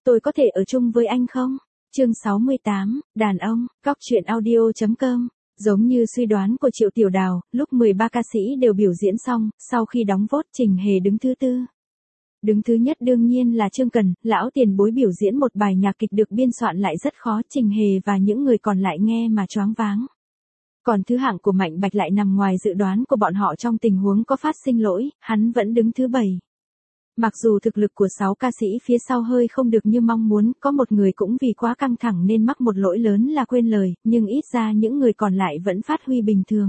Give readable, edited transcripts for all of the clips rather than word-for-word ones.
tôi có thể ở chung với anh không? Chương 68, đàn ông, góc truyện audio.com. Giống như suy đoán của Triệu Tiểu Đào, lúc 13 ca sĩ đều biểu diễn xong, sau khi đóng vote Trình Hề đứng thứ tư. Đứng thứ nhất đương nhiên là Chương Cần, lão tiền bối biểu diễn một bài nhạc kịch được biên soạn lại rất khó, Trình Hề và những người còn lại nghe mà choáng váng. Còn thứ hạng của Mạnh Bạch lại nằm ngoài dự đoán của bọn họ trong tình huống có phát sinh lỗi, hắn vẫn đứng thứ 7. Mặc dù thực lực của 6 ca sĩ phía sau hơi không được như mong muốn, có một người cũng vì quá căng thẳng nên mắc một lỗi lớn là quên lời, nhưng ít ra những người còn lại vẫn phát huy bình thường.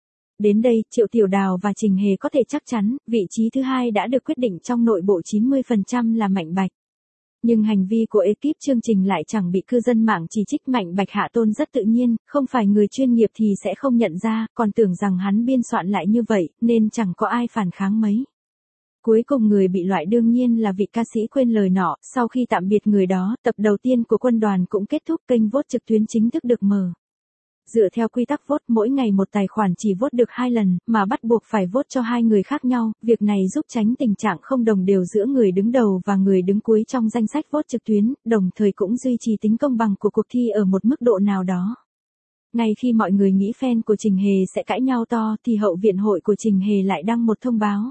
Đến đây, Triệu Tiểu Đào và Trình Hề có thể chắc chắn, vị trí thứ 2 đã được quyết định trong nội bộ 90% là Mạnh Bạch. Nhưng hành vi của ekip chương trình lại chẳng bị cư dân mạng chỉ trích, Mạnh Bạch hạ tôn rất tự nhiên, không phải người chuyên nghiệp thì sẽ không nhận ra, còn tưởng rằng hắn biên soạn lại như vậy, nên chẳng có ai phản kháng mấy. Cuối cùng người bị loại đương nhiên là vị ca sĩ quên lời nọ, sau khi tạm biệt người đó, tập đầu tiên của quân đoàn cũng kết thúc, kênh vote trực tuyến chính thức được mở. Dựa theo quy tắc vote, mỗi ngày một tài khoản chỉ vote được 2 lần, mà bắt buộc phải vote cho 2 người khác nhau, việc này giúp tránh tình trạng không đồng đều giữa người đứng đầu và người đứng cuối trong danh sách vote trực tuyến, đồng thời cũng duy trì tính công bằng của cuộc thi ở một mức độ nào đó. Ngay khi mọi người nghĩ fan của Trình Hề sẽ cãi nhau to thì hậu viện hội của Trình Hề lại đăng một thông báo.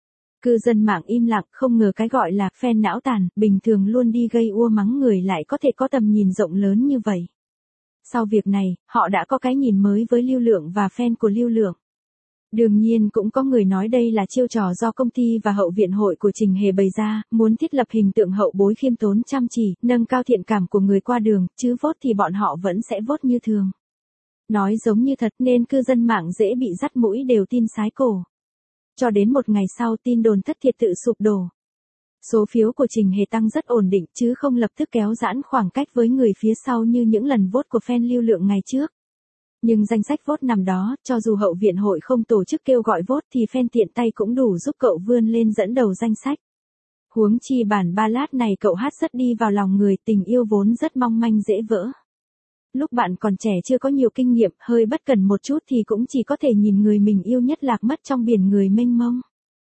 Cư dân mạng im lặng, không ngờ cái gọi là fan não tàn, bình thường luôn đi gây ua mắng người lại có thể có tầm nhìn rộng lớn như vậy. Sau việc này, họ đã có cái nhìn mới với Lưu Lượng và fan của Lưu Lượng. Đương nhiên cũng có người nói đây là chiêu trò do công ty và hậu viện hội của Trình Hề bày ra, muốn thiết lập hình tượng hậu bối khiêm tốn chăm chỉ, nâng cao thiện cảm của người qua đường, chứ vote thì bọn họ vẫn sẽ vote như thường. Nói giống như thật nên cư dân mạng dễ bị dắt mũi đều tin sái cổ. Cho đến một ngày sau tin đồn thất thiệt tự sụp đổ. Số phiếu của Trình Hề tăng rất ổn định chứ không lập tức kéo giãn khoảng cách với người phía sau như những lần vote của fan Lưu Lượng ngày trước. Nhưng danh sách vote nằm đó, cho dù hậu viện hội không tổ chức kêu gọi vote thì fan tiện tay cũng đủ giúp cậu vươn lên dẫn đầu danh sách. Huống chi bản ballad này cậu hát rất đi vào lòng người, tình yêu vốn rất mong manh dễ vỡ. Lúc bạn còn trẻ chưa có nhiều kinh nghiệm, hơi bất cẩn một chút thì cũng chỉ có thể nhìn người mình yêu nhất lạc mất trong biển người mênh mông.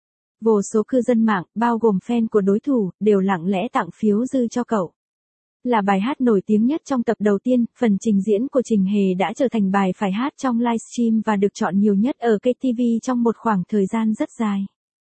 Vô số cư dân mạng, bao gồm fan của đối thủ, đều lặng lẽ tặng phiếu dư cho cậu. Là bài hát nổi tiếng nhất trong tập đầu tiên, phần trình diễn của Trình Hề đã trở thành bài phải hát trong livestream và được chọn nhiều nhất ở KTV trong một khoảng thời gian rất dài.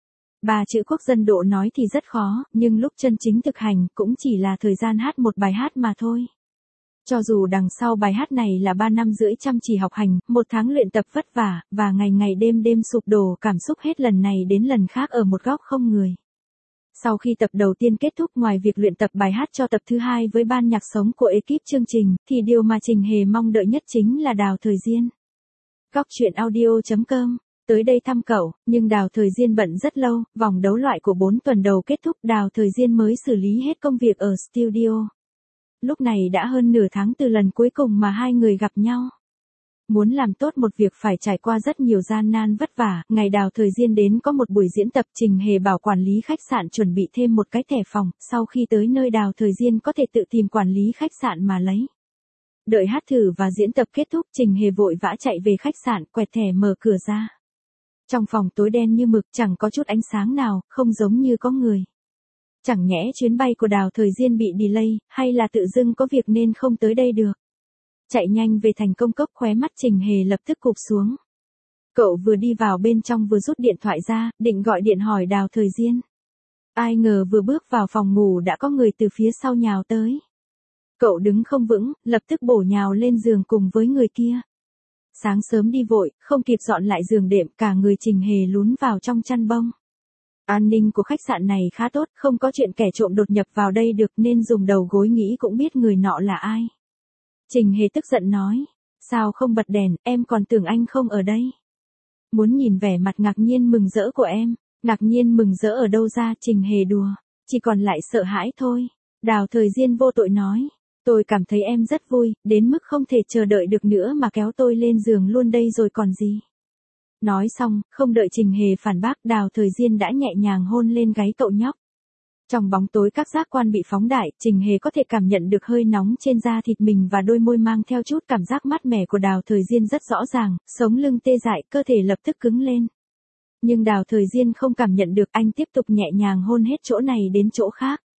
3 chữ quốc dân độ nói thì rất khó, nhưng lúc chân chính thực hành cũng chỉ là thời gian hát một bài hát mà thôi. Cho dù đằng sau bài hát này là 3 năm rưỡi chăm chỉ học hành, 1 tháng luyện tập vất vả, và ngày ngày đêm đêm sụp đổ cảm xúc hết lần này đến lần khác ở một góc không người. Sau khi tập đầu tiên kết thúc, ngoài việc luyện tập bài hát cho tập thứ 2 với ban nhạc sống của ekip chương trình, thì điều mà Trình Hề mong đợi nhất chính là Đào Thời Diên. Góc truyện audio.com tới đây thăm cậu, nhưng Đào Thời Diên bận rất lâu, vòng đấu loại của 4 tuần đầu kết thúc, Đào Thời Diên mới xử lý hết công việc ở studio. Lúc này đã hơn nửa tháng từ lần cuối cùng mà hai người gặp nhau. Muốn làm tốt một việc phải trải qua rất nhiều gian nan vất vả, ngày Đào Thời Diên đến có một buổi diễn tập, Trình Hề bảo quản lý khách sạn chuẩn bị thêm một cái thẻ phòng, sau khi tới nơi Đào Thời Diên có thể tự tìm quản lý khách sạn mà lấy. Đợi hát thử và diễn tập kết thúc, Trình Hề vội vã chạy về khách sạn, quẹt thẻ mở cửa ra. Trong phòng tối đen như mực, chẳng có chút ánh sáng nào, không giống như có người. Chẳng nhẽ chuyến bay của Đào Thời Diên bị delay, hay là tự dưng có việc nên không tới đây được. Chạy nhanh về thành công cốc, khóe mắt Trình Hề lập tức cụp xuống. Cậu vừa đi vào bên trong vừa rút điện thoại ra, định gọi điện hỏi Đào Thời Diên. Ai ngờ vừa bước vào phòng ngủ đã có người từ phía sau nhào tới. Cậu đứng không vững, lập tức bổ nhào lên giường cùng với người kia. Sáng sớm đi vội, không kịp dọn lại giường đệm, cả người Trình Hề lún vào trong chăn bông. An ninh của khách sạn này khá tốt, không có chuyện kẻ trộm đột nhập vào đây được nên dùng đầu gối nghĩ cũng biết người nọ là ai. Trình Hề tức giận nói, sao không bật đèn, em còn tưởng anh không ở đây. Muốn nhìn vẻ mặt ngạc nhiên mừng rỡ của em, ngạc nhiên mừng rỡ ở đâu ra, Trình Hề đùa, chỉ còn lại sợ hãi thôi. Đào Thời Diên vô tội nói, tôi cảm thấy em rất vui, đến mức không thể chờ đợi được nữa mà kéo tôi lên giường luôn đây rồi còn gì. Nói xong, không đợi Trình Hề phản bác, Đào Thời Diên đã nhẹ nhàng hôn lên gáy cậu nhóc. Trong bóng tối các giác quan bị phóng đại, Trình Hề có thể cảm nhận được hơi nóng trên da thịt mình và đôi môi mang theo chút cảm giác mát mẻ của Đào Thời Diên rất rõ ràng, sống lưng tê dại, cơ thể lập tức cứng lên. Nhưng Đào Thời Diên không cảm nhận được, anh tiếp tục nhẹ nhàng hôn hết chỗ này đến chỗ khác.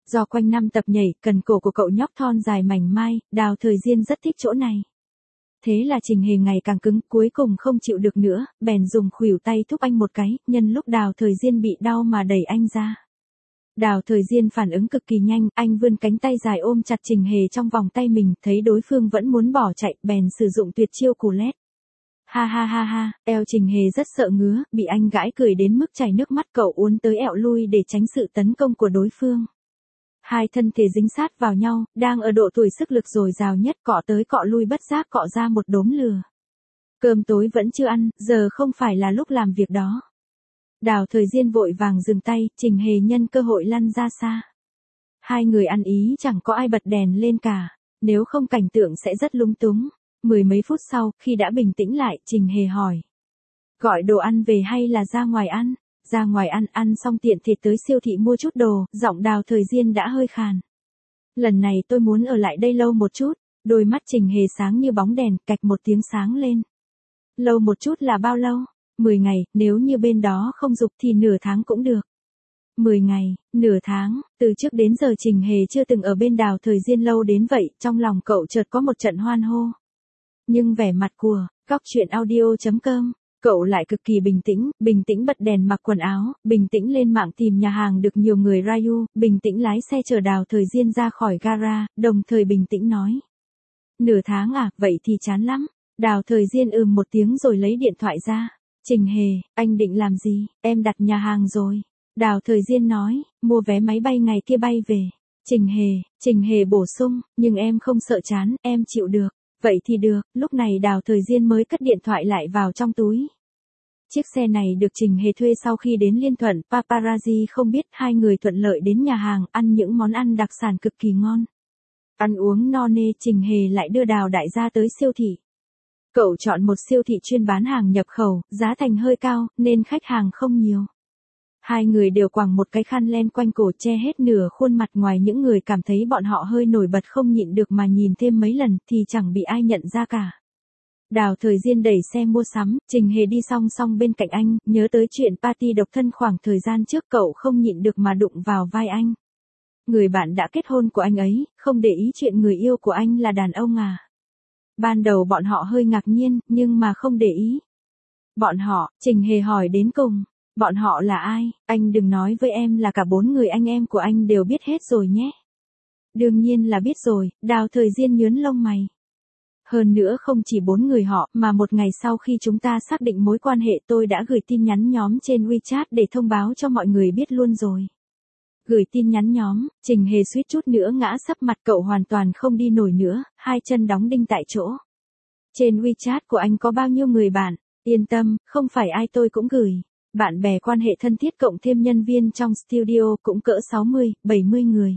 Do quanh năm tập nhảy, cần cổ của cậu nhóc thon dài mảnh mai, Đào Thời Diên rất thích chỗ này. Thế là Trình Hề ngày càng cứng, cuối cùng không chịu được nữa, bèn dùng khuỷu tay thúc anh một cái, nhân lúc Đào Thời Diên bị đau mà đẩy anh ra. Đào Thời Diên phản ứng cực kỳ nhanh, anh vươn cánh tay dài ôm chặt Trình Hề trong vòng tay mình, thấy đối phương vẫn muốn bỏ chạy, bèn sử dụng tuyệt chiêu cù lét. Ha ha ha ha, eo Trình Hề rất sợ ngứa, bị anh gãi cười đến mức chảy nước mắt, cậu uốn tới ẹo lui để tránh sự tấn công của đối phương. Hai thân thể dính sát vào nhau, đang ở độ tuổi sức lực dồi dào nhất, cọ tới cọ lui bất giác cọ ra một đốm lửa. Cơm tối vẫn chưa ăn, giờ không phải là lúc làm việc đó. Đào Thời Diên vội vàng dừng tay, Trình Hề nhân cơ hội lăn ra xa. Hai người ăn ý chẳng có ai bật đèn lên cả, nếu không cảnh tượng sẽ rất lung túng. Mười mấy phút sau, khi đã bình tĩnh lại, Trình Hề hỏi. Gọi đồ ăn về hay là ra ngoài ăn? Ra ngoài ăn, ăn xong tiện thể tới siêu thị mua chút đồ, giọng Đào Thời Diên đã hơi khàn. Lần này tôi muốn ở lại đây lâu một chút, đôi mắt Trình Hề sáng như bóng đèn, cạch một tiếng sáng lên. Lâu một chút là bao lâu? 10 ngày, nếu như bên đó không dục thì nửa tháng cũng được. 10 ngày, nửa tháng, từ trước đến giờ Trình Hề chưa từng ở bên Đào Thời Diên lâu đến vậy, trong lòng cậu chợt có một trận hoan hô. Nhưng vẻ mặt của Cóc Truyện Audio.com, cậu lại cực kỳ bình tĩnh bật đèn mặc quần áo, bình tĩnh lên mạng tìm nhà hàng được nhiều người review, bình tĩnh lái xe chở Đào Thời Diên ra khỏi gara, đồng thời bình tĩnh nói. Nửa tháng à, vậy thì chán lắm. Đào Thời Diên một tiếng rồi lấy điện thoại ra. Trình Hề, anh định làm gì? Em đặt nhà hàng rồi. Đào Thời Diên nói, mua vé máy bay ngày kia bay về. Trình Hề bổ sung, nhưng em không sợ chán, em chịu được. Vậy thì được, lúc này Đào Thời Diên mới cất điện thoại lại vào trong túi. Chiếc xe này được Trình Hề thuê sau khi đến Liên Thuận, paparazzi không biết, hai người thuận lợi đến nhà hàng, ăn những món ăn đặc sản cực kỳ ngon. Ăn uống no nê, Trình Hề lại đưa Đào đại gia tới siêu thị. Cậu chọn một siêu thị chuyên bán hàng nhập khẩu, giá thành hơi cao, nên khách hàng không nhiều. Hai người đều quàng một cái khăn len quanh cổ che hết nửa khuôn mặt, ngoài những người cảm thấy bọn họ hơi nổi bật không nhịn được mà nhìn thêm mấy lần thì chẳng bị ai nhận ra cả. Đào Thời Diên đẩy xe mua sắm, Trình Hề đi song song bên cạnh anh, nhớ tới chuyện party độc thân khoảng thời gian trước, cậu không nhịn được mà đụng vào vai anh. Người bạn đã kết hôn của anh ấy, không để ý chuyện người yêu của anh là đàn ông à? Ban đầu bọn họ hơi ngạc nhiên, nhưng mà không để ý. Bọn họ, Trình Hề hỏi đến cùng. Bọn họ là ai? Anh đừng nói với em là cả 4 người anh em của anh đều biết hết rồi nhé. Đương nhiên là biết rồi, Đào Thời Diên nhướng lông mày. Hơn nữa không chỉ 4 người họ, mà một ngày sau khi chúng ta xác định mối quan hệ tôi đã gửi tin nhắn nhóm trên WeChat để thông báo cho mọi người biết luôn rồi. Gửi tin nhắn nhóm, Trình Hề suýt chút nữa ngã sấp mặt, cậu hoàn toàn không đi nổi nữa, hai chân đóng đinh tại chỗ. Trên WeChat của anh có bao nhiêu người bạn? Yên tâm, không phải ai tôi cũng gửi. Bạn bè quan hệ thân thiết cộng thêm nhân viên trong studio cũng cỡ 60, 70 người.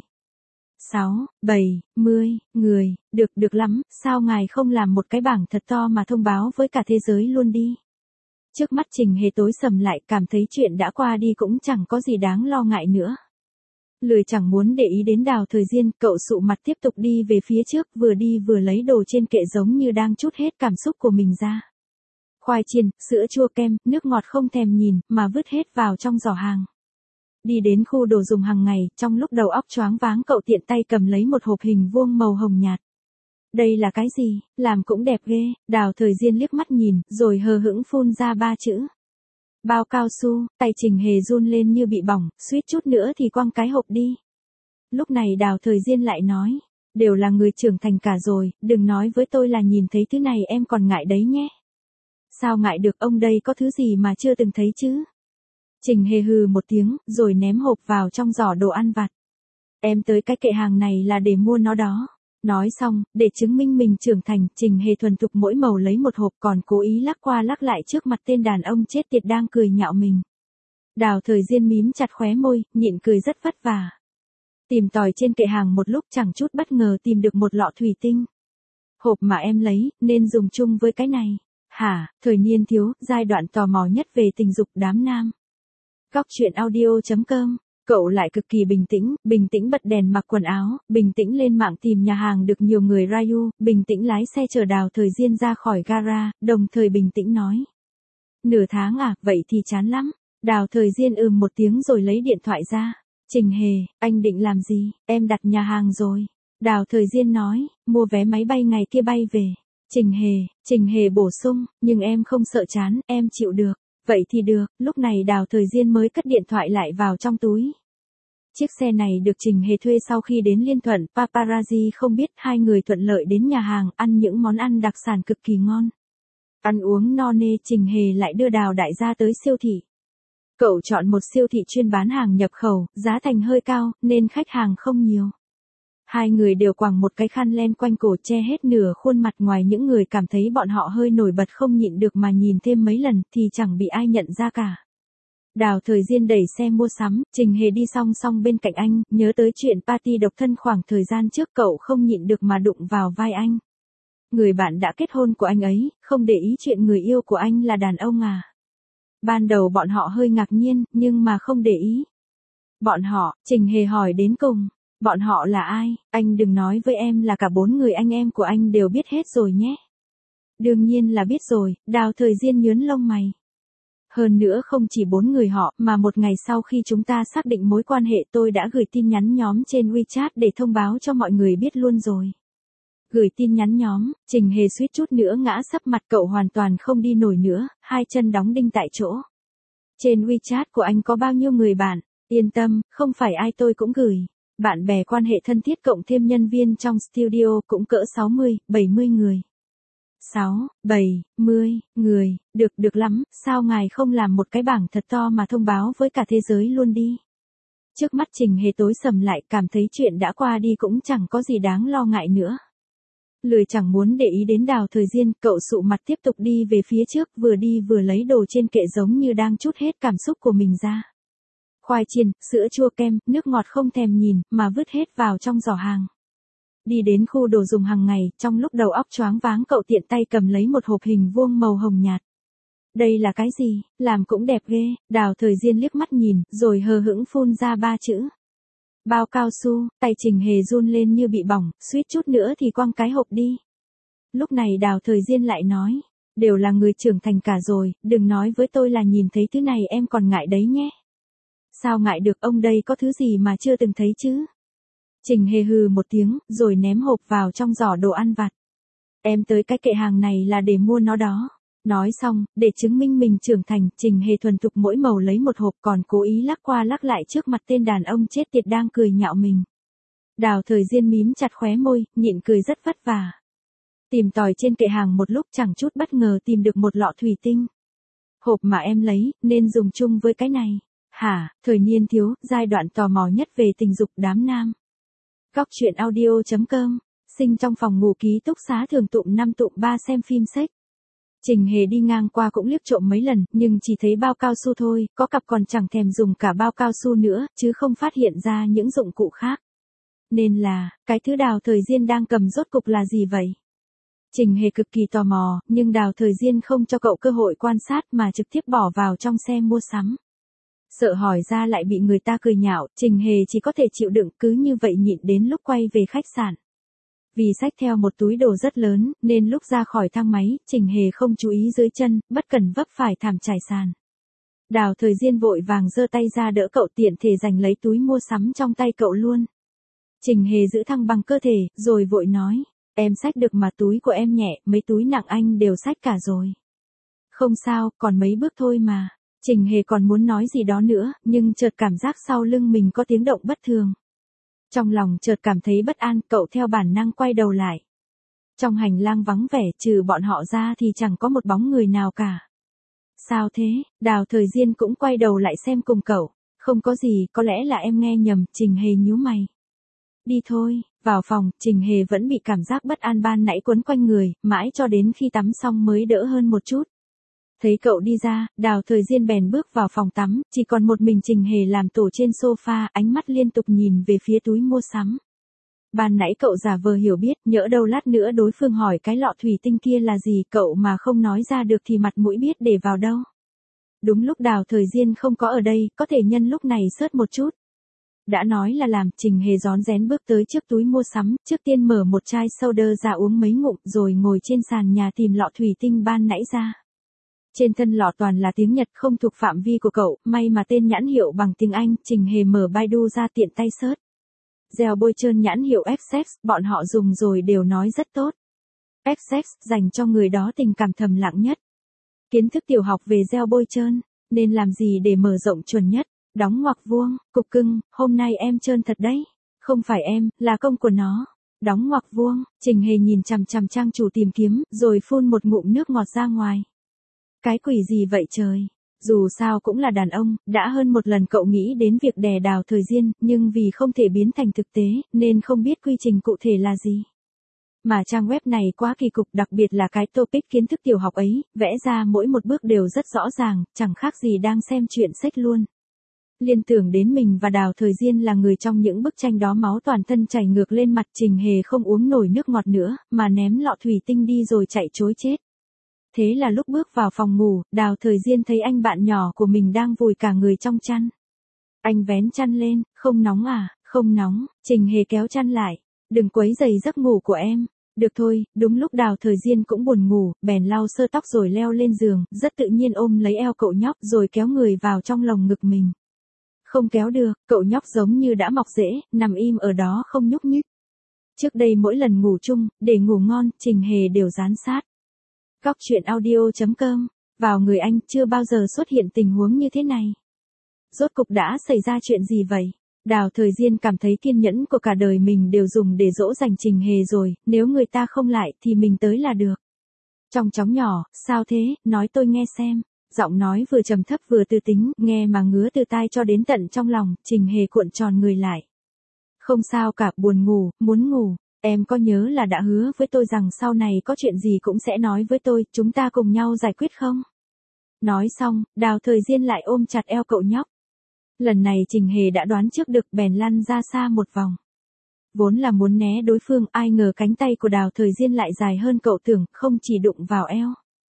70 người, được lắm, sao ngài không làm một cái bảng thật to mà thông báo với cả thế giới luôn đi. Trước mắt Trình Hề tối sầm lại, cảm thấy chuyện đã qua đi cũng chẳng có gì đáng lo ngại nữa. Lười chẳng muốn để ý đến Đào Thời Diên, cậu sụ mặt tiếp tục đi về phía trước, vừa đi vừa lấy đồ trên kệ giống như đang trút hết cảm xúc của mình ra. Khoai chiên, sữa chua, kem, nước ngọt không thèm nhìn, mà vứt hết vào trong giỏ hàng. Đi đến khu đồ dùng hàng ngày, trong lúc đầu óc choáng váng cậu tiện tay cầm lấy một hộp hình vuông màu hồng nhạt. Đây là cái gì, làm cũng đẹp ghê. Đào Thời Diên liếc mắt nhìn, rồi hờ hững phun ra 3 chữ. Bao cao su. Tay Trình Hề run lên như bị bỏng, suýt chút nữa thì quăng cái hộp đi. Lúc này Đào Thời Diên lại nói, đều là người trưởng thành cả rồi, đừng nói với tôi là nhìn thấy thứ này em còn ngại đấy nhé. Sao ngại được, ông đây có thứ gì mà chưa từng thấy chứ? Trình Hề hừ một tiếng, rồi ném hộp vào trong giỏ đồ ăn vặt. Em tới cái kệ hàng này là để mua nó đó. Nói xong, để chứng minh mình trưởng thành, Trình Hề thuần thục mỗi màu lấy một hộp, còn cố ý lắc qua lắc lại trước mặt tên đàn ông chết tiệt đang cười nhạo mình. Đào Thời Diên mím chặt khóe môi, nhịn cười rất vất vả. Tìm tòi trên kệ hàng một lúc chẳng chút bất ngờ tìm được một lọ thủy tinh. Hộp mà em lấy, nên dùng chung với cái này. Hả, thời niên thiếu, giai đoạn tò mò nhất về tình dục đám nam. Cóc Truyện Audio.com, cậu lại cực kỳ bình tĩnh bật đèn mặc quần áo, bình tĩnh lên mạng tìm nhà hàng được nhiều người review, bình tĩnh lái xe chở Đào Thời Diên ra khỏi gara, đồng thời bình tĩnh nói. Nửa tháng à, vậy thì chán lắm. Đào Thời Diên một tiếng rồi lấy điện thoại ra. Trình Hề, anh định làm gì? Em đặt nhà hàng rồi. Đào Thời Diên nói, mua vé máy bay ngày kia bay về. Trình Hề bổ sung, nhưng em không sợ chán, em chịu được. Vậy thì được, lúc này Đào Thời Diên mới cất điện thoại lại vào trong túi. Chiếc xe này được Trình Hề thuê sau khi đến Liên Thuận, paparazzi không biết hai người thuận lợi đến nhà hàng, ăn những món ăn đặc sản cực kỳ ngon. Ăn uống no nê, Trình Hề lại đưa Đào đại gia tới siêu thị. Cậu chọn một siêu thị chuyên bán hàng nhập khẩu, giá thành hơi cao, nên khách hàng không nhiều. Hai người đều quàng một cái khăn len quanh cổ che hết nửa khuôn mặt, ngoài những người cảm thấy bọn họ hơi nổi bật không nhịn được mà nhìn thêm mấy lần thì chẳng bị ai nhận ra cả. Đào Thời Diên đẩy xe mua sắm, Trình Hề đi song song bên cạnh anh, nhớ tới chuyện party độc thân khoảng thời gian trước, cậu không nhịn được mà đụng vào vai anh. Người bạn đã kết hôn của anh ấy, không để ý chuyện người yêu của anh là đàn ông à? Ban đầu bọn họ hơi ngạc nhiên, nhưng mà không để ý. Bọn họ, Trình Hề hỏi đến cùng. Bọn họ là ai? Anh đừng nói với em là cả 4 người anh em của anh đều biết hết rồi nhé. Đương nhiên là biết rồi, Đào Thời Diên nhướng lông mày. Hơn nữa không chỉ 4 người họ, mà một ngày sau khi chúng ta xác định mối quan hệ tôi đã gửi tin nhắn nhóm trên WeChat để thông báo cho mọi người biết luôn rồi. Gửi tin nhắn nhóm, Trình Hề suýt chút nữa ngã sấp mặt, cậu hoàn toàn không đi nổi nữa, hai chân đóng đinh tại chỗ. Trên WeChat của anh có bao nhiêu người bạn? Yên tâm, không phải ai tôi cũng gửi. Bạn bè quan hệ thân thiết cộng thêm nhân viên trong studio cũng cỡ 60, 70 người. 6, 70 người, được lắm, sao ngài không làm một cái bảng thật to mà thông báo với cả thế giới luôn đi. Trước mắt Trình Hề tối sầm lại, cảm thấy chuyện đã qua đi cũng chẳng có gì đáng lo ngại nữa. Lười chẳng muốn để ý đến Đào Thời Diên, cậu sụ mặt tiếp tục đi về phía trước, vừa đi vừa lấy đồ trên kệ giống như đang trút hết cảm xúc của mình ra. Khoai chiên, sữa chua, kem, nước ngọt không thèm nhìn, mà vứt hết vào trong giỏ hàng. Đi đến khu đồ dùng hàng ngày, trong lúc đầu óc choáng váng cậu tiện tay cầm lấy một hộp hình vuông màu hồng nhạt. Đây là cái gì, làm cũng đẹp ghê. Đào Thời Diên liếc mắt nhìn, rồi hờ hững phun ra 3 chữ. Bao cao su. Tay Trình Hề run lên như bị bỏng, suýt chút nữa thì quăng cái hộp đi. Lúc này Đào Thời Diên lại nói, đều là người trưởng thành cả rồi, đừng nói với tôi là nhìn thấy thứ này em còn ngại đấy nhé. Sao ngại được, ông đây có thứ gì mà chưa từng thấy chứ? Trình Hề hừ một tiếng, rồi ném hộp vào trong giỏ đồ ăn vặt. Em tới cái kệ hàng này là để mua nó đó. Nói xong, để chứng minh mình trưởng thành, Trình Hề thuần thục mỗi màu lấy một hộp, còn cố ý lắc qua lắc lại trước mặt tên đàn ông chết tiệt đang cười nhạo mình. Đào Thời Diên mím chặt khóe môi, nhịn cười rất vất vả. Tìm tòi trên kệ hàng một lúc chẳng chút bất ngờ tìm được một lọ thủy tinh. Hộp mà em lấy, nên dùng chung với cái này. Hả? Thời niên thiếu, giai đoạn tò mò nhất về tình dục đám nam. Góc truyện audio.com, sinh trong phòng ngủ ký túc xá thường tụm 5 tụm 3 xem phim sex. Trình Hề đi ngang qua cũng liếc trộm mấy lần, nhưng chỉ thấy bao cao su thôi, có cặp còn chẳng thèm dùng cả bao cao su nữa, chứ không phát hiện ra những dụng cụ khác. Nên là, cái thứ Đào Thời Diên đang cầm rốt cục là gì vậy? Trình Hề cực kỳ tò mò, nhưng Đào Thời Diên không cho cậu cơ hội quan sát mà trực tiếp bỏ vào trong xe mua sắm. Sợ hỏi ra lại bị người ta cười nhạo, Trình Hề chỉ có thể chịu đựng, cứ như vậy nhịn đến lúc quay về khách sạn. Vì xách theo một túi đồ rất lớn, nên lúc ra khỏi thang máy, Trình Hề không chú ý dưới chân, bất cẩn vấp phải thảm trải sàn. Đào Thời Diên vội vàng giơ tay ra đỡ cậu, tiện thể giành lấy túi mua sắm trong tay cậu luôn. Trình Hề giữ thăng bằng cơ thể, rồi vội nói, em xách được mà, túi của em nhẹ, mấy túi nặng anh đều xách cả rồi. Không sao, còn mấy bước thôi mà. Trình Hề còn muốn nói gì đó nữa, nhưng chợt cảm giác sau lưng mình có tiếng động bất thường. Trong lòng chợt cảm thấy bất an, cậu theo bản năng quay đầu lại. Trong hành lang vắng vẻ, trừ bọn họ ra thì chẳng có một bóng người nào cả. Sao thế? Đào Thời Diên cũng quay đầu lại xem cùng cậu. Không có gì, có lẽ là em nghe nhầm. Trình Hề nhíu mày. Đi thôi. Vào phòng, Trình Hề vẫn bị cảm giác bất an ban nãy quấn quanh người, mãi cho đến khi tắm xong mới đỡ hơn một chút. Thấy cậu đi ra, Đào Thời Diên bèn bước vào phòng tắm, chỉ còn một mình Trình Hề làm tổ trên sofa, ánh mắt liên tục nhìn về phía túi mua sắm. Ban nãy cậu giả vờ hiểu biết, nhỡ đâu lát nữa đối phương hỏi cái lọ thủy tinh kia là gì, cậu mà không nói ra được thì mặt mũi biết để vào đâu. Đúng lúc Đào Thời Diên không có ở đây, có thể nhân lúc này sớt một chút. Đã nói là làm, Trình Hề rón rén bước tới trước túi mua sắm, trước tiên mở một chai soda ra uống mấy ngụm, rồi ngồi trên sàn nhà tìm lọ thủy tinh ban nãy ra. Trên thân lọ toàn là tiếng Nhật không thuộc phạm vi của cậu, may mà tên nhãn hiệu bằng tiếng Anh, Trình Hề mở Baidu ra tiện tay search. Gel bôi trơn nhãn hiệu Essex, bọn họ dùng rồi đều nói rất tốt. Essex, dành cho người đó tình cảm thầm lặng nhất. Kiến thức tiểu học về gel bôi trơn, nên làm gì để mở rộng chuẩn nhất, đóng ngoặc vuông, cục cưng, hôm nay em trơn thật đấy. Không phải em, là công của nó. Đóng ngoặc vuông, Trình Hề nhìn chằm chằm trang chủ tìm kiếm, rồi phun một ngụm nước ngọt ra ngoài. Cái quỷ gì vậy trời? Dù sao cũng là đàn ông, đã hơn một lần cậu nghĩ đến việc đè Đào Thời Diên, nhưng vì không thể biến thành thực tế, nên không biết quy trình cụ thể là gì. Mà trang web này quá kỳ cục, đặc biệt là cái topic kiến thức tiểu học ấy, vẽ ra mỗi một bước đều rất rõ ràng, chẳng khác gì đang xem chuyện sách luôn. Liên tưởng đến mình và Đào Thời Diên là người trong những bức tranh đó, máu toàn thân chảy ngược lên mặt. Trình Hề không uống nổi nước ngọt nữa, mà ném lọ thủy tinh đi rồi chạy trối chết. Thế là lúc bước vào phòng ngủ, Đào Thời Diên thấy anh bạn nhỏ của mình đang vùi cả người trong chăn. Anh vén chăn lên, không nóng à, không nóng, Trình Hề kéo chăn lại. Đừng quấy rầy giấc ngủ của em. Được thôi, đúng lúc Đào Thời Diên cũng buồn ngủ, bèn lau sơ tóc rồi leo lên giường, rất tự nhiên ôm lấy eo cậu nhóc rồi kéo người vào trong lồng ngực mình. Không kéo được, cậu nhóc giống như đã mọc rễ, nằm im ở đó không nhúc nhích. Trước đây mỗi lần ngủ chung, để ngủ ngon, Trình Hề đều dán sát. Góc truyện audio.com, vào người anh chưa bao giờ xuất hiện tình huống như thế này. Rốt cục đã xảy ra chuyện gì vậy? Đào Thời Diên cảm thấy kiên nhẫn của cả đời mình đều dùng để dỗ dành Trình Hề rồi, nếu người ta không lại thì mình tới là được. Trong chóng nhỏ, sao thế, nói tôi nghe xem. Giọng nói vừa trầm thấp vừa tư tính, nghe mà ngứa từ tai cho đến tận trong lòng. Trình Hề cuộn tròn người lại. Không sao cả, buồn ngủ, muốn ngủ. Em có nhớ là đã hứa với tôi rằng sau này có chuyện gì cũng sẽ nói với tôi, chúng ta cùng nhau giải quyết không? Nói xong, Đào Thời Diên lại ôm chặt eo cậu nhóc. Lần này Trình Hề đã đoán trước được, bèn lăn ra xa một vòng. Vốn là muốn né đối phương, ai ngờ cánh tay của Đào Thời Diên lại dài hơn cậu tưởng, không chỉ đụng vào eo,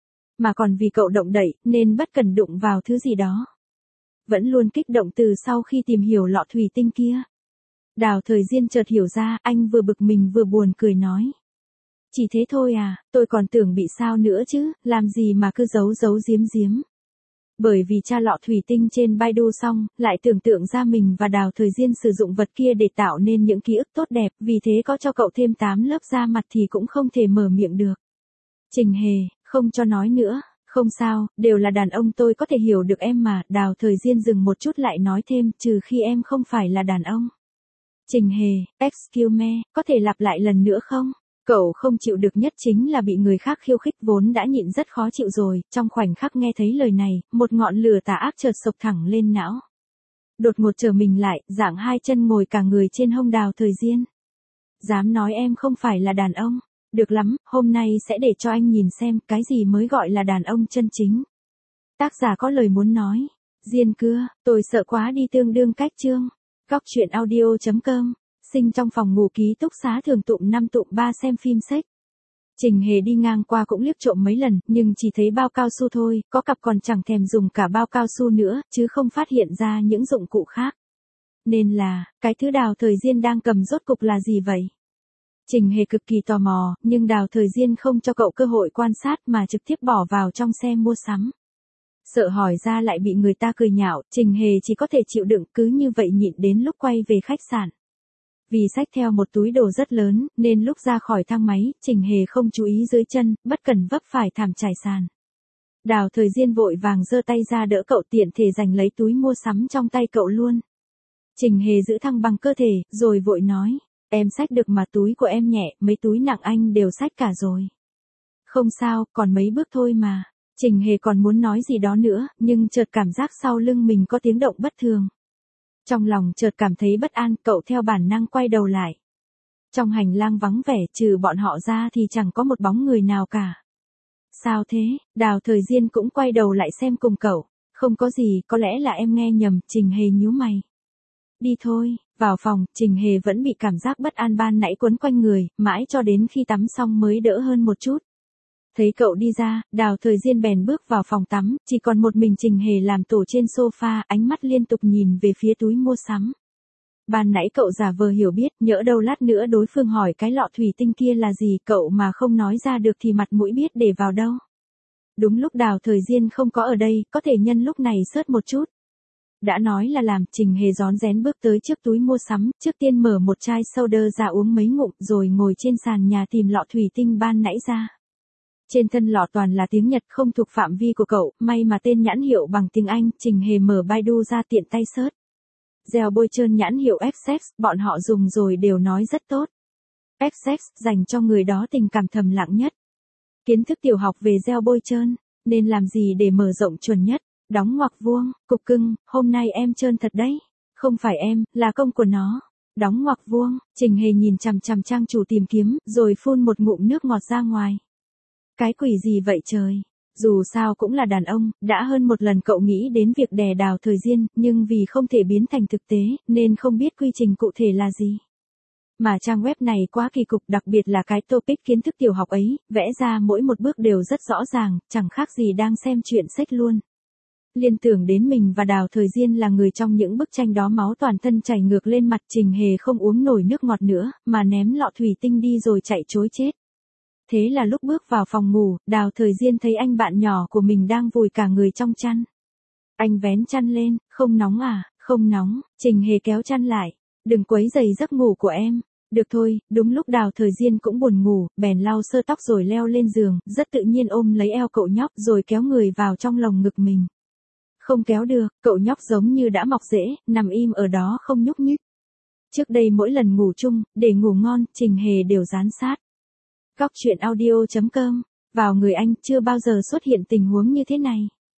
mà còn vì cậu động đậy, nên bất cần đụng vào thứ gì đó. Vẫn luôn kích động từ sau khi tìm hiểu lọ thủy tinh kia. Đào Thời Diên chợt hiểu ra, anh vừa bực mình vừa buồn cười nói. Chỉ thế thôi à, tôi còn tưởng bị sao nữa chứ, làm gì mà cứ giấu giấu giếm giếm. Bởi vì tra lọ thủy tinh trên Baidu xong, lại tưởng tượng ra mình và Đào Thời Diên sử dụng vật kia để tạo nên những ký ức tốt đẹp, vì thế có cho cậu thêm 8 lớp da mặt thì cũng không thể mở miệng được. Trình Hề, không cho nói nữa, không sao, đều là đàn ông, tôi có thể hiểu được em mà. Đào Thời Diên dừng một chút lại nói thêm, trừ khi em không phải là đàn ông. Trình Hề, excuse me, có thể lặp lại lần nữa không? Cậu không chịu được nhất chính là bị người khác khiêu khích, vốn đã nhịn rất khó chịu rồi, trong khoảnh khắc nghe thấy lời này, một ngọn lửa tà ác chợt sộc thẳng lên não. Đột ngột trở mình lại, dạng hai chân ngồi cả người trên hông Đào Thời Diên. Dám nói em không phải là đàn ông? Được lắm, hôm nay sẽ để cho anh nhìn xem cái gì mới gọi là đàn ông chân chính. Tác giả có lời muốn nói. Diên cưa, tôi sợ quá đi, tương đương cách chương. Góc truyện audio.com, sinh trong phòng ngủ ký túc xá thường tụm 5 tụm 3 xem phim sách. Trình Hề đi ngang qua cũng liếc trộm mấy lần, nhưng chỉ thấy bao cao su thôi, có cặp còn chẳng thèm dùng cả bao cao su nữa, chứ không phát hiện ra những dụng cụ khác. Nên là, cái thứ Đào Thời Diên đang cầm rốt cục là gì vậy? Trình Hề cực kỳ tò mò, nhưng Đào Thời Diên không cho cậu cơ hội quan sát mà trực tiếp bỏ vào trong xe mua sắm. Sợ hỏi ra lại bị người ta cười nhạo, Trình Hề chỉ có thể chịu đựng, cứ như vậy nhịn đến lúc quay về khách sạn. Vì xách theo một túi đồ rất lớn, nên lúc ra khỏi thang máy, Trình Hề không chú ý dưới chân, bất cẩn vấp phải thảm trải sàn. Đào Thời Diên vội vàng giơ tay ra đỡ cậu, tiện thể giành lấy túi mua sắm trong tay cậu luôn. Trình Hề giữ thăng bằng cơ thể, rồi vội nói, em xách được mà, túi của em nhẹ, mấy túi nặng anh đều xách cả rồi. Không sao, còn mấy bước thôi mà. Trình Hề còn muốn nói gì đó nữa, nhưng chợt cảm giác sau lưng mình có tiếng động bất thường. Trong lòng chợt cảm thấy bất an, cậu theo bản năng quay đầu lại. Trong hành lang vắng vẻ, trừ bọn họ ra thì chẳng có một bóng người nào cả. Sao thế? Đào Thời Diên cũng quay đầu lại xem cùng cậu. Không có gì, có lẽ là em nghe nhầm. Trình Hề nhíu mày. Đi thôi. Vào phòng, Trình Hề vẫn bị cảm giác bất an ban nãy quấn quanh người, mãi cho đến khi tắm xong mới đỡ hơn một chút. Thấy cậu đi ra, Đào Thời Diên bèn bước vào phòng tắm, chỉ còn một mình Trình Hề làm tổ trên sofa, ánh mắt liên tục nhìn về phía túi mua sắm. Ban nãy cậu giả vờ hiểu biết, nhỡ đâu lát nữa đối phương hỏi cái lọ thủy tinh kia là gì, cậu mà không nói ra được thì mặt mũi biết để vào đâu. Đúng lúc Đào Thời Diên không có ở đây, có thể nhân lúc này search một chút. Đã nói là làm, Trình Hề rón rén bước tới trước túi mua sắm, trước tiên mở một chai soda ra uống mấy ngụm rồi ngồi trên sàn nhà tìm lọ thủy tinh ban nãy ra. Trên thân lọ toàn là tiếng Nhật không thuộc phạm vi của cậu, may mà tên nhãn hiệu bằng tiếng Anh, Trình Hề mở Baidu ra tiện tay search. Gel bôi trơn nhãn hiệu F6, bọn họ dùng rồi đều nói rất tốt. F6 dành cho người đó tình cảm thầm lặng nhất. Kiến thức tiểu học về gel bôi trơn, nên làm gì để mở rộng chuẩn nhất, đóng ngoặc vuông, cục cưng, hôm nay em trơn thật đấy. Không phải em, là công của nó. Đóng ngoặc vuông, Trình Hề nhìn chằm chằm trang chủ tìm kiếm, rồi phun một ngụm nước ngọt ra ngoài. Cái quỷ gì vậy trời? Dù sao cũng là đàn ông, đã hơn một lần cậu nghĩ đến việc đè Đào Thời Diên, nhưng vì không thể biến thành thực tế, nên không biết quy trình cụ thể là gì. Mà trang web này quá kỳ cục, đặc biệt là cái topic kiến thức tiểu học ấy, vẽ ra mỗi một bước đều rất rõ ràng, chẳng khác gì đang xem chuyện sách luôn. Liên tưởng đến mình và Đào Thời Diên là người trong những bức tranh đó, máu toàn thân chảy ngược lên mặt. Trình Hề không uống nổi nước ngọt nữa, mà ném lọ thủy tinh đi rồi chạy trối chết. Thế là lúc bước vào phòng ngủ, Đào Thời Diên thấy anh bạn nhỏ của mình đang vùi cả người trong chăn. Anh vén chăn lên, không nóng à, không nóng, Trình Hề kéo chăn lại. Đừng quấy rầy giấc ngủ của em. Được thôi, đúng lúc Đào Thời Diên cũng buồn ngủ, bèn lau sơ tóc rồi leo lên giường, rất tự nhiên ôm lấy eo cậu nhóc rồi kéo người vào trong lồng ngực mình. Không kéo được, cậu nhóc giống như đã mọc rễ, nằm im ở đó không nhúc nhích. Trước đây mỗi lần ngủ chung, để ngủ ngon, Trình Hề đều dán sát. Góc chuyện audio.com, vào người anh chưa bao giờ xuất hiện tình huống như thế này.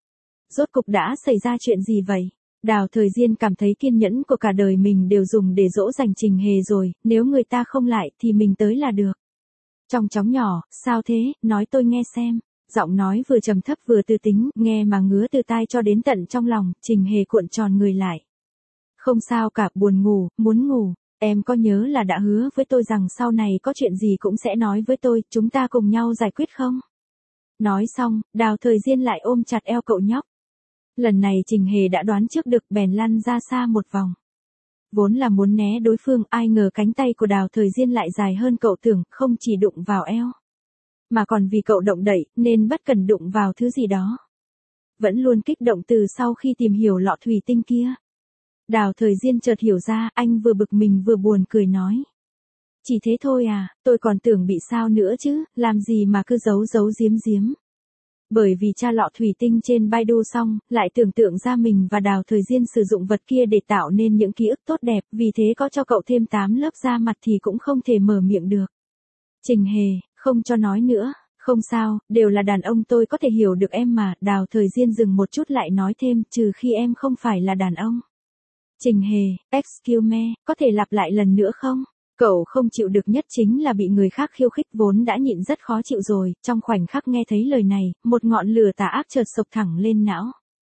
Rốt cục đã xảy ra chuyện gì vậy? Đào Thời Diên cảm thấy kiên nhẫn của cả đời mình đều dùng để dỗ dành Trình Hề rồi, nếu người ta không lại thì mình tới là được. Trong chóng nhỏ, sao thế, nói tôi nghe xem. Giọng nói vừa trầm thấp vừa tư tính, nghe mà ngứa từ tai cho đến tận trong lòng. Trình Hề cuộn tròn người lại. Không sao cả, buồn ngủ, muốn ngủ. Em có nhớ là đã hứa với tôi rằng sau này có chuyện gì cũng sẽ nói với tôi, chúng ta cùng nhau giải quyết không? Nói xong, Đào Thời Diên lại ôm chặt eo cậu nhóc. Lần này Trình Hề đã đoán trước được, bèn lăn ra xa một vòng. Vốn là muốn né đối phương, ai ngờ cánh tay của Đào Thời Diên lại dài hơn cậu tưởng, không chỉ đụng vào eo, mà còn vì cậu động đậy, nên bất cần đụng vào thứ gì đó. Vẫn luôn kích động từ sau khi tìm hiểu lọ thủy tinh kia. Đào Thời Diên chợt hiểu ra, anh vừa bực mình vừa buồn cười nói. Chỉ thế thôi à, tôi còn tưởng bị sao nữa chứ, làm gì mà cứ giấu giấu giếm giếm. Bởi vì tra lọ thủy tinh trên Baidu xong, lại tưởng tượng ra mình và Đào Thời Diên sử dụng vật kia để tạo nên những ký ức tốt đẹp, vì thế có cho cậu thêm 8 lớp da mặt thì cũng không thể mở miệng được. Trình Hề, không cho nói nữa, không sao, đều là đàn ông, tôi có thể hiểu được em mà. Đào Thời Diên dừng một chút lại nói thêm, trừ khi em không phải là đàn ông. Trình Hề, excuse me, có thể lặp lại lần nữa không? Cậu không chịu được nhất chính là bị người khác khiêu khích, vốn đã nhịn rất khó chịu rồi, trong khoảnh khắc nghe thấy lời này, một ngọn lửa tà ác chợt sộc thẳng lên não.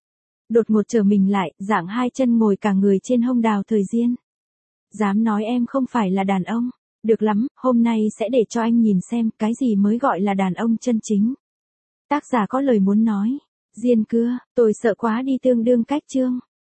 Đột ngột trở mình lại, dạng hai chân ngồi cả người trên hông Đào Thời Diên. Dám nói em không phải là đàn ông? Được lắm, hôm nay sẽ để cho anh nhìn xem cái gì mới gọi là đàn ông chân chính. Tác giả có lời muốn nói. Diên cưa, tôi sợ quá đi, tương đương cách chương.